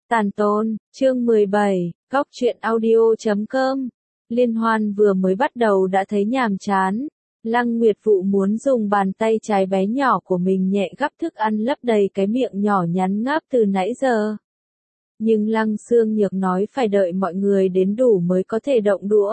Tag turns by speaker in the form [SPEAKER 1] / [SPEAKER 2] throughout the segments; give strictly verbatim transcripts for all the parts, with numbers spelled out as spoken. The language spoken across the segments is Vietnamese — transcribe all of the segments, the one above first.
[SPEAKER 1] Tàn tôn, chương mười bảy, góc truyện audio chấm com. Liên hoan vừa mới bắt đầu đã thấy nhàm chán. Lăng Nguyệt Vụ muốn dùng bàn tay trái bé nhỏ của mình nhẹ gắp thức ăn lấp đầy cái miệng nhỏ nhắn ngáp từ nãy giờ. Nhưng Lăng Xương Nhược nói phải đợi mọi người đến đủ mới có thể động đũa.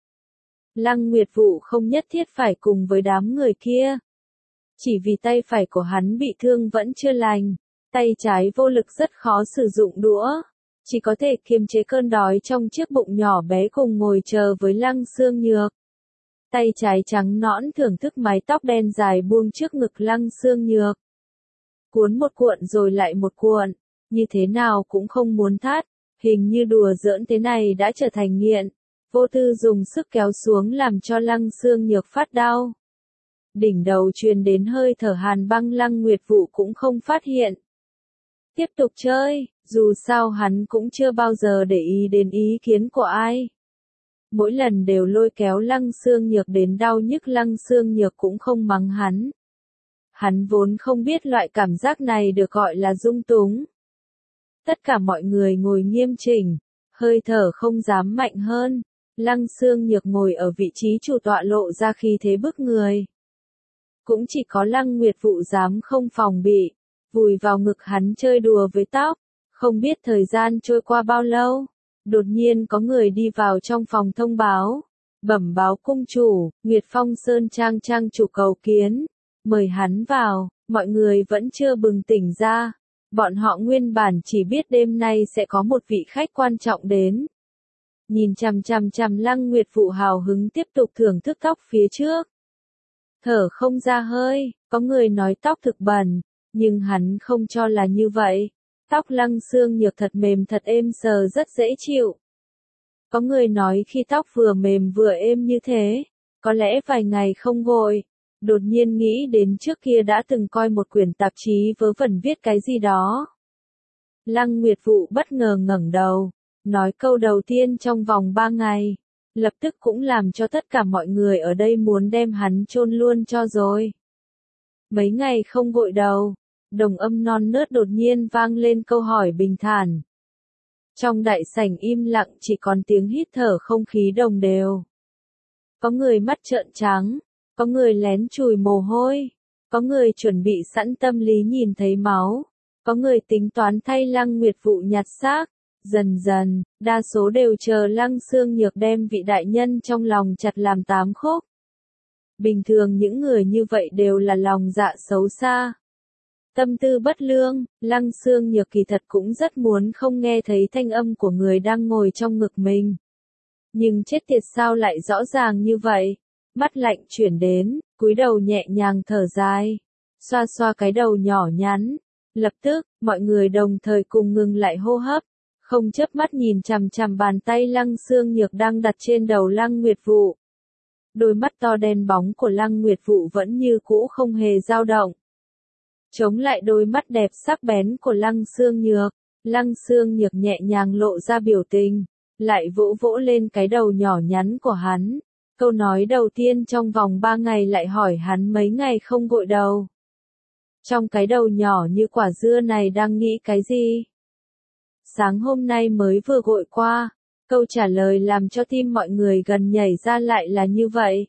[SPEAKER 1] Lăng Nguyệt Vụ không nhất thiết phải cùng với đám người kia. Chỉ vì tay phải của hắn bị thương vẫn chưa lành. Tay trái vô lực rất khó sử dụng đũa, chỉ có thể kiềm chế cơn đói trong chiếc bụng nhỏ bé cùng ngồi chờ với Lăng Xương Nhược. Tay trái trắng nõn thưởng thức mái tóc đen dài buông trước ngực Lăng Xương Nhược. Cuốn một cuộn rồi lại một cuộn, như thế nào cũng không muốn thắt, hình như đùa giỡn thế này đã trở thành nghiện. Vô tư dùng sức kéo xuống làm cho Lăng Xương Nhược phát đau. Đỉnh đầu truyền đến hơi thở hàn băng, Lăng Nguyệt Vụ cũng không phát hiện. Tiếp tục chơi, dù sao hắn cũng chưa bao giờ để ý đến ý kiến của ai. Mỗi lần đều lôi kéo Lăng Xương Nhược đến đau nhức, Lăng Xương Nhược cũng không mắng hắn. Hắn vốn không biết loại cảm giác này được gọi là dung túng. Tất cả mọi người ngồi nghiêm chỉnh, hơi thở không dám mạnh hơn. Lăng Xương Nhược ngồi ở vị trí chủ tọa lộ ra khí thế bức người. Cũng chỉ có Lăng Nguyệt Vụ dám không phòng bị, vùi vào ngực hắn chơi đùa với tóc. Không biết thời gian trôi qua bao lâu, đột nhiên có người đi vào trong phòng thông báo, bẩm báo cung chủ, Nguyệt Phong Sơn Trang trang chủ cầu kiến, mời hắn vào. Mọi người vẫn chưa bừng tỉnh ra, bọn họ nguyên bản chỉ biết đêm nay sẽ có một vị khách quan trọng đến. Nhìn chằm chằm chằm Lăng Nguyệt Vụ hào hứng tiếp tục thưởng thức tóc phía trước. Thở không ra hơi, có người nói tóc thực bẩn, nhưng hắn không cho là như vậy. Tóc Lăng Xương Nhược thật mềm thật êm sờ rất dễ chịu. Có người nói khi tóc vừa mềm vừa êm như thế, có lẽ vài ngày không gội. Đột nhiên nghĩ đến trước kia đã từng coi một quyển tạp chí vớ vẩn viết cái gì đó. Lăng Nguyệt Vụ bất ngờ ngẩng đầu, nói câu đầu tiên trong vòng ba ngày. Lập tức cũng làm cho tất cả mọi người ở đây muốn đem hắn chôn luôn cho rồi. Mấy ngày không gội đầu. Đồng âm non nớt đột nhiên vang lên câu hỏi bình thản. Trong đại sảnh im lặng chỉ còn tiếng hít thở không khí đồng đều. Có người mắt trợn trắng, có người lén chùi mồ hôi, có người chuẩn bị sẵn tâm lý nhìn thấy máu, có người tính toán thay Lăng Nguyệt Vụ nhặt xác. Dần dần, đa số đều chờ Lăng Xương Nhược đem vị đại nhân trong lòng chặt làm tám khúc. Bình thường những người như vậy đều là lòng dạ xấu xa, tâm tư bất lương. Lăng Xương Nhược kỳ thật cũng rất muốn không nghe thấy thanh âm của người đang ngồi trong ngực mình. Nhưng chết tiệt sao lại rõ ràng như vậy. Mắt lạnh chuyển đến, cúi đầu nhẹ nhàng thở dài, xoa xoa cái đầu nhỏ nhắn. Lập tức, mọi người đồng thời cùng ngừng lại hô hấp, không chớp mắt nhìn chằm chằm bàn tay Lăng Xương Nhược đang đặt trên đầu Lăng Nguyệt Vụ. Đôi mắt to đen bóng của Lăng Nguyệt Vụ vẫn như cũ không hề dao động. Chống lại đôi mắt đẹp sắc bén của Lăng Xương Nhược, Lăng Xương Nhược nhẹ nhàng lộ ra biểu tình, lại vỗ vỗ lên cái đầu nhỏ nhắn của hắn. Câu nói đầu tiên trong vòng ba ngày lại hỏi hắn mấy ngày không gội đầu. Trong cái đầu nhỏ như quả dưa này đang nghĩ cái gì? Sáng hôm nay mới vừa gội qua, câu trả lời làm cho tim mọi người gần nhảy ra lại là như vậy.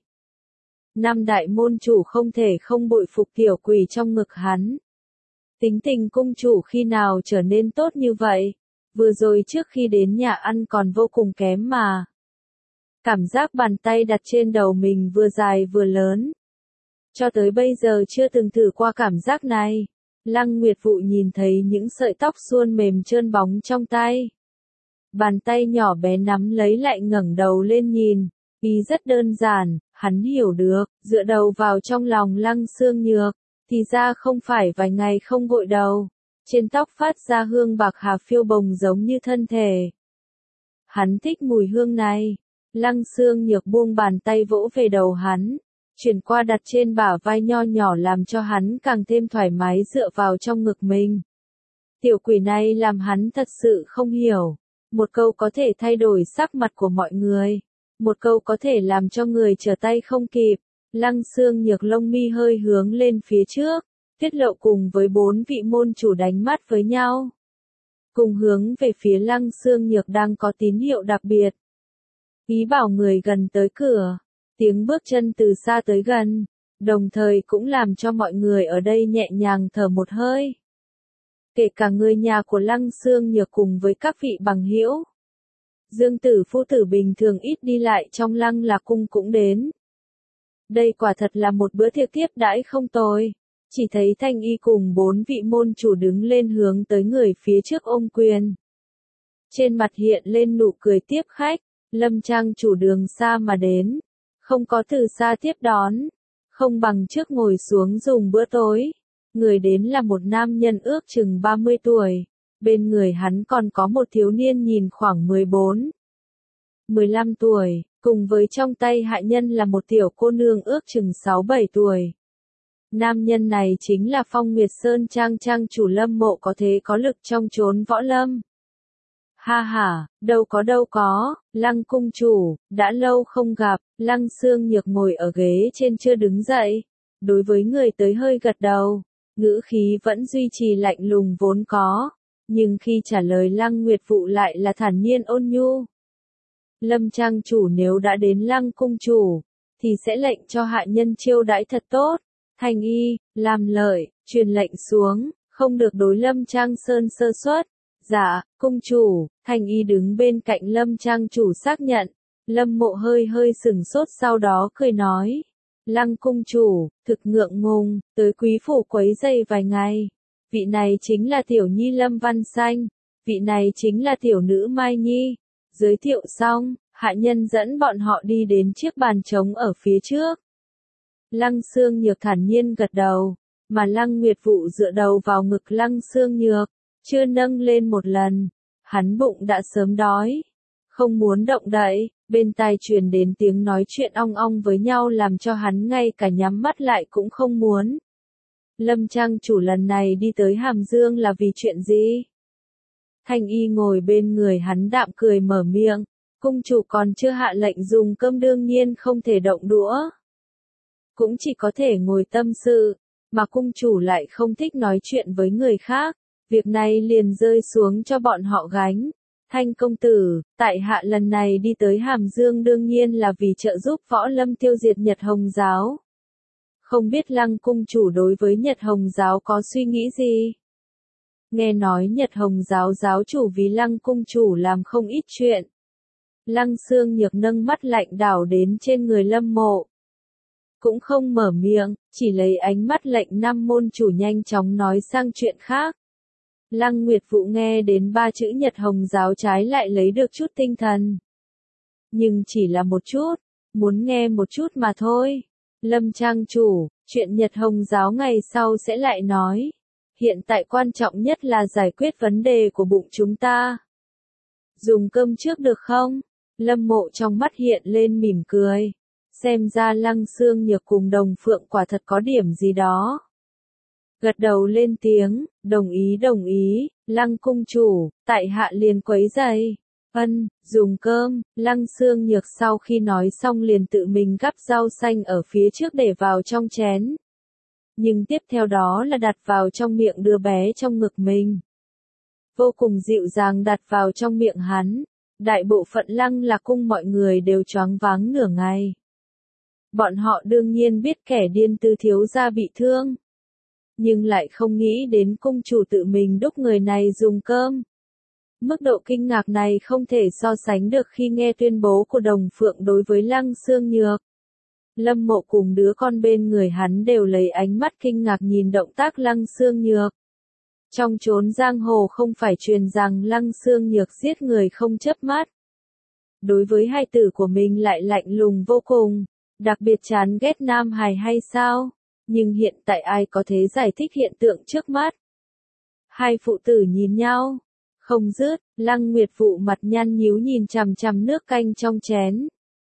[SPEAKER 1] Năm đại môn chủ không thể không bội phục tiểu quỷ trong ngực hắn. Tính tình cung chủ khi nào trở nên tốt như vậy, vừa rồi trước khi đến nhà ăn còn vô cùng kém mà. Cảm giác bàn tay đặt trên đầu mình vừa dài vừa lớn. Cho tới bây giờ chưa từng thử qua cảm giác này. Lăng Nguyệt Vụ nhìn thấy những sợi tóc suôn mềm trơn bóng trong tay. Bàn tay nhỏ bé nắm lấy lại ngẩng đầu lên nhìn. Ý rất đơn giản, hắn hiểu được, dựa đầu vào trong lòng Lăng Xương Nhược, thì ra không phải vài ngày không gội đầu. Trên tóc phát ra hương bạc hà phiêu bồng giống như thân thể. Hắn thích mùi hương này. Lăng Xương Nhược buông bàn tay vỗ về đầu hắn, chuyển qua đặt trên bả vai nho nhỏ làm cho hắn càng thêm thoải mái dựa vào trong ngực mình. Tiểu quỷ này làm hắn thật sự không hiểu. Một câu có thể thay đổi sắc mặt của mọi người. Một câu có thể làm cho người trở tay không kịp. Lăng Xương Nhược lông mi hơi hướng lên phía trước, tiết lộ cùng với bốn vị môn chủ đánh mắt với nhau. cùng hướng về phía Lăng Xương Nhược đang có tín hiệu đặc biệt. Ý bảo người gần tới cửa, tiếng bước chân từ xa tới gần, đồng thời cũng làm cho mọi người ở đây nhẹ nhàng thở một hơi. Kể cả người nhà của Lăng Xương Nhược cùng với các vị bằng hữu. Dương Tử phu tử bình thường ít đi lại trong Lăng Lạc cung cũng đến. Đây quả thật là một bữa tiệc tiếp đãi không tồi. Chỉ thấy Thanh Y cùng bốn vị môn chủ đứng lên hướng tới người phía trước ôm quyền. Trên mặt hiện lên nụ cười tiếp khách, Lâm Trang chủ đường xa mà đến. Không có từ xa tiếp đón, không bằng trước ngồi xuống dùng bữa tối. Người đến là một nam nhân ước chừng ba mươi tuổi, bên người hắn còn có một thiếu niên nhìn khoảng mười bốn, mười lăm tuổi, cùng với trong tay hạ nhân là một tiểu cô nương ước chừng sáu bảy tuổi. Nam nhân này chính là Phong Nguyệt Sơn Trang trang chủ Lâm Mộ có thế có lực trong chốn võ lâm. Ha ha, đâu có đâu có, Lăng cung chủ, đã lâu không gặp. Lăng Xương Nhược ngồi ở ghế trên chưa đứng dậy, đối với người tới hơi gật đầu, ngữ khí vẫn duy trì lạnh lùng vốn có, nhưng khi trả lời Lăng Nguyệt Vụ lại là thản nhiên ôn nhu. Lâm trang chủ nếu đã đến Lăng cung chủ, thì sẽ lệnh cho hạ nhân chiêu đãi thật tốt. Thanh Y, làm lợi, truyền lệnh xuống, không được đối Lâm Trang Sơn sơ suất. Dạ, cung chủ. Thanh Y đứng bên cạnh Lâm Trang chủ xác nhận. Lâm Mộ hơi hơi sừng sốt sau đó cười nói. Lăng cung chủ, thực ngượng ngùng, tới quý phủ quấy rầy vài ngày. Vị này chính là tiểu nhi Lâm Văn Xanh, vị này chính là tiểu nữ Mai Nhi. Giới thiệu xong, hạ nhân dẫn bọn họ đi đến chiếc bàn trống ở phía trước. Lăng Xương Nhược thản nhiên gật đầu, mà Lăng Nguyệt Vụ dựa đầu vào ngực Lăng Xương Nhược, chưa nâng lên một lần, hắn bụng đã sớm đói, không muốn động đậy, bên tai truyền đến tiếng nói chuyện ong ong với nhau làm cho hắn ngay cả nhắm mắt lại cũng không muốn. Lâm trang chủ lần này đi tới Hàm Dương là vì chuyện gì? Thanh Y ngồi bên người hắn đạm cười mở miệng, cung chủ còn chưa hạ lệnh dùng cơm đương nhiên không thể động đũa. Cũng chỉ có thể ngồi tâm sự, mà cung chủ lại không thích nói chuyện với người khác, việc này liền rơi xuống cho bọn họ gánh. Thanh công tử, tại hạ lần này đi tới Hàm Dương đương nhiên là vì trợ giúp võ lâm tiêu diệt Nhật Hồng giáo. Không biết Lăng cung chủ đối với Nhật Hồng giáo có suy nghĩ gì? Nghe nói Nhật Hồng giáo giáo chủ vì Lăng cung chủ làm không ít chuyện. Lăng Xương Nhược nâng mắt lạnh đảo đến trên người Lâm Mộ. Cũng không mở miệng, chỉ lấy ánh mắt lệnh năm môn chủ nhanh chóng nói sang chuyện khác. Lăng Nguyệt Vụ nghe đến ba chữ Nhật Hồng giáo trái lại lấy được chút tinh thần. Nhưng chỉ là một chút, muốn nghe một chút mà thôi. Lâm trang chủ, chuyện Nhật Hồng giáo ngày sau sẽ lại nói. Hiện tại quan trọng nhất là giải quyết vấn đề của bụng chúng ta. Dùng cơm trước được không? Lâm Mộ trong mắt hiện lên mỉm cười. Xem ra Lăng Xương Nhược cùng Đồng Phượng quả thật có điểm gì đó. Gật đầu lên tiếng, đồng ý đồng ý, Lăng cung chủ, tại hạ liền quấy giày. Ân, dùng cơm. Lăng Xương Nhược sau khi nói xong liền tự mình gắp rau xanh ở phía trước để vào trong chén. Nhưng tiếp theo đó là đặt vào trong miệng đứa bé trong ngực mình. Vô cùng dịu dàng đặt vào trong miệng hắn. Đại bộ phận Lăng Lạc cung mọi người đều choáng váng nửa ngày. Bọn họ đương nhiên biết kẻ điên Tư thiếu gia bị thương. Nhưng lại không nghĩ đến cung chủ tự mình đúc người này dùng cơm. Mức độ kinh ngạc này không thể so sánh được khi nghe tuyên bố của Đồng Phượng đối với Lăng Xương Nhược. Lâm Mộ cùng đứa con bên người hắn đều lấy ánh mắt kinh ngạc nhìn động tác Lăng Xương Nhược. Trong chốn giang hồ không phải truyền rằng Lăng Xương Nhược giết người không chớp mắt. Đối với hai tử của mình lại lạnh lùng vô cùng, đặc biệt chán ghét nam hài hay sao? Nhưng hiện tại ai có thể giải thích hiện tượng trước mắt? Hai phụ tử nhìn nhau, không dứt, Lăng Nguyệt Vụ mặt nhăn nhíu nhìn chằm chằm nước canh trong chén.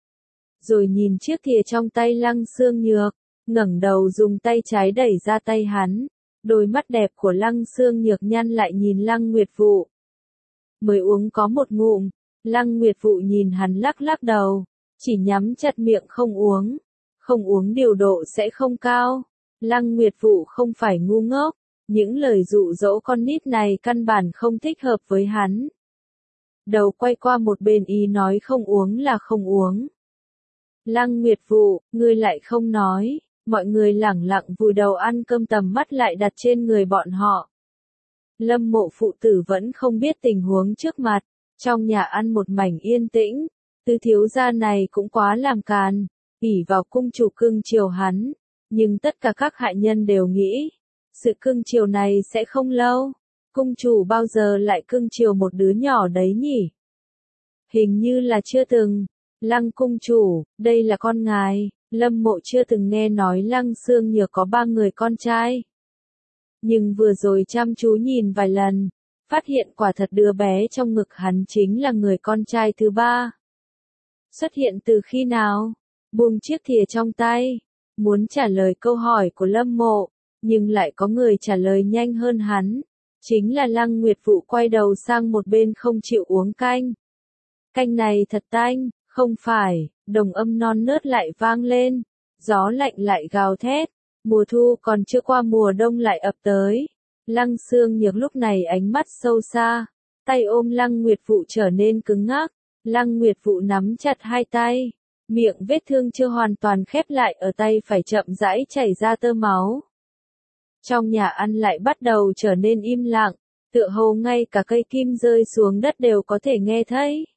[SPEAKER 1] Rồi nhìn chiếc thìa trong tay Lăng Xương Nhược, ngẩng đầu dùng tay trái đẩy ra tay hắn. Đôi mắt đẹp của Lăng Xương Nhược nhăn lại nhìn Lăng Nguyệt Vụ. Mới uống có một ngụm, Lăng Nguyệt Vụ nhìn hắn lắc lắc đầu, chỉ nhắm chặt miệng không uống. Không uống điều độ sẽ không cao. Lăng Nguyệt Vụ không phải ngu ngốc, Những lời dụ dỗ con nít này căn bản không thích hợp với hắn. Đầu quay qua một bên ý nói không uống là không uống. Lăng Nguyệt Vụ, ngươi lại không nói, mọi người lẳng lặng vùi đầu ăn cơm, tầm mắt lại đặt trên người bọn họ. Lâm Mộ phụ tử vẫn không biết tình huống trước mặt, trong nhà ăn một mảnh yên tĩnh, tứ thiếu gia này cũng quá làm càn, ỷ vào cung chủ cưng chiều hắn, nhưng tất cả các hạ nhân đều nghĩ, sự cưng chiều này sẽ không lâu, cung chủ bao giờ lại cưng chiều một đứa nhỏ đấy nhỉ? Hình như là chưa từng. Lăng cung chủ, đây là con ngài. Lâm Mộ chưa từng nghe nói Lăng Xương Nhược có ba người con trai. Nhưng vừa rồi chăm chú nhìn vài lần, phát hiện quả thật đứa bé trong ngực hắn chính là người con trai thứ ba. Xuất hiện từ khi nào? Buông chiếc thìa trong tay, muốn trả lời câu hỏi của Lâm Mộ, nhưng lại có người trả lời nhanh hơn hắn. Chính là Lăng Nguyệt Vụ quay đầu sang một bên không chịu uống canh. Canh này thật tanh. Không phải, đồng âm non nớt lại vang lên, gió lạnh lại gào thét, mùa thu còn chưa qua mùa đông lại ập tới. Lăng Xương Nhược lúc này ánh mắt sâu xa, tay ôm Lăng Nguyệt Vụ trở nên cứng ngắc, Lăng Nguyệt Vụ nắm chặt hai tay, miệng vết thương chưa hoàn toàn khép lại ở tay phải chậm rãi chảy ra tơ máu. Trong nhà ăn lại bắt đầu trở nên im lặng, tựa hồ ngay cả cây kim rơi xuống đất đều có thể nghe thấy.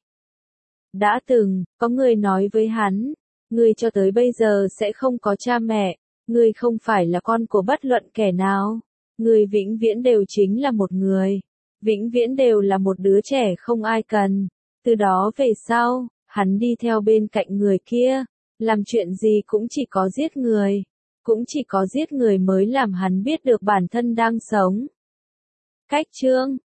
[SPEAKER 1] Đã từng, có người nói với hắn, ngươi cho tới bây giờ sẽ không có cha mẹ, ngươi không phải là con của bất luận kẻ nào, ngươi vĩnh viễn đều chính là một người, vĩnh viễn đều là một đứa trẻ không ai cần. Từ đó về sau, hắn đi theo bên cạnh người kia, làm chuyện gì cũng chỉ có giết người, cũng chỉ có giết người mới làm hắn biết được bản thân đang sống. Cách chương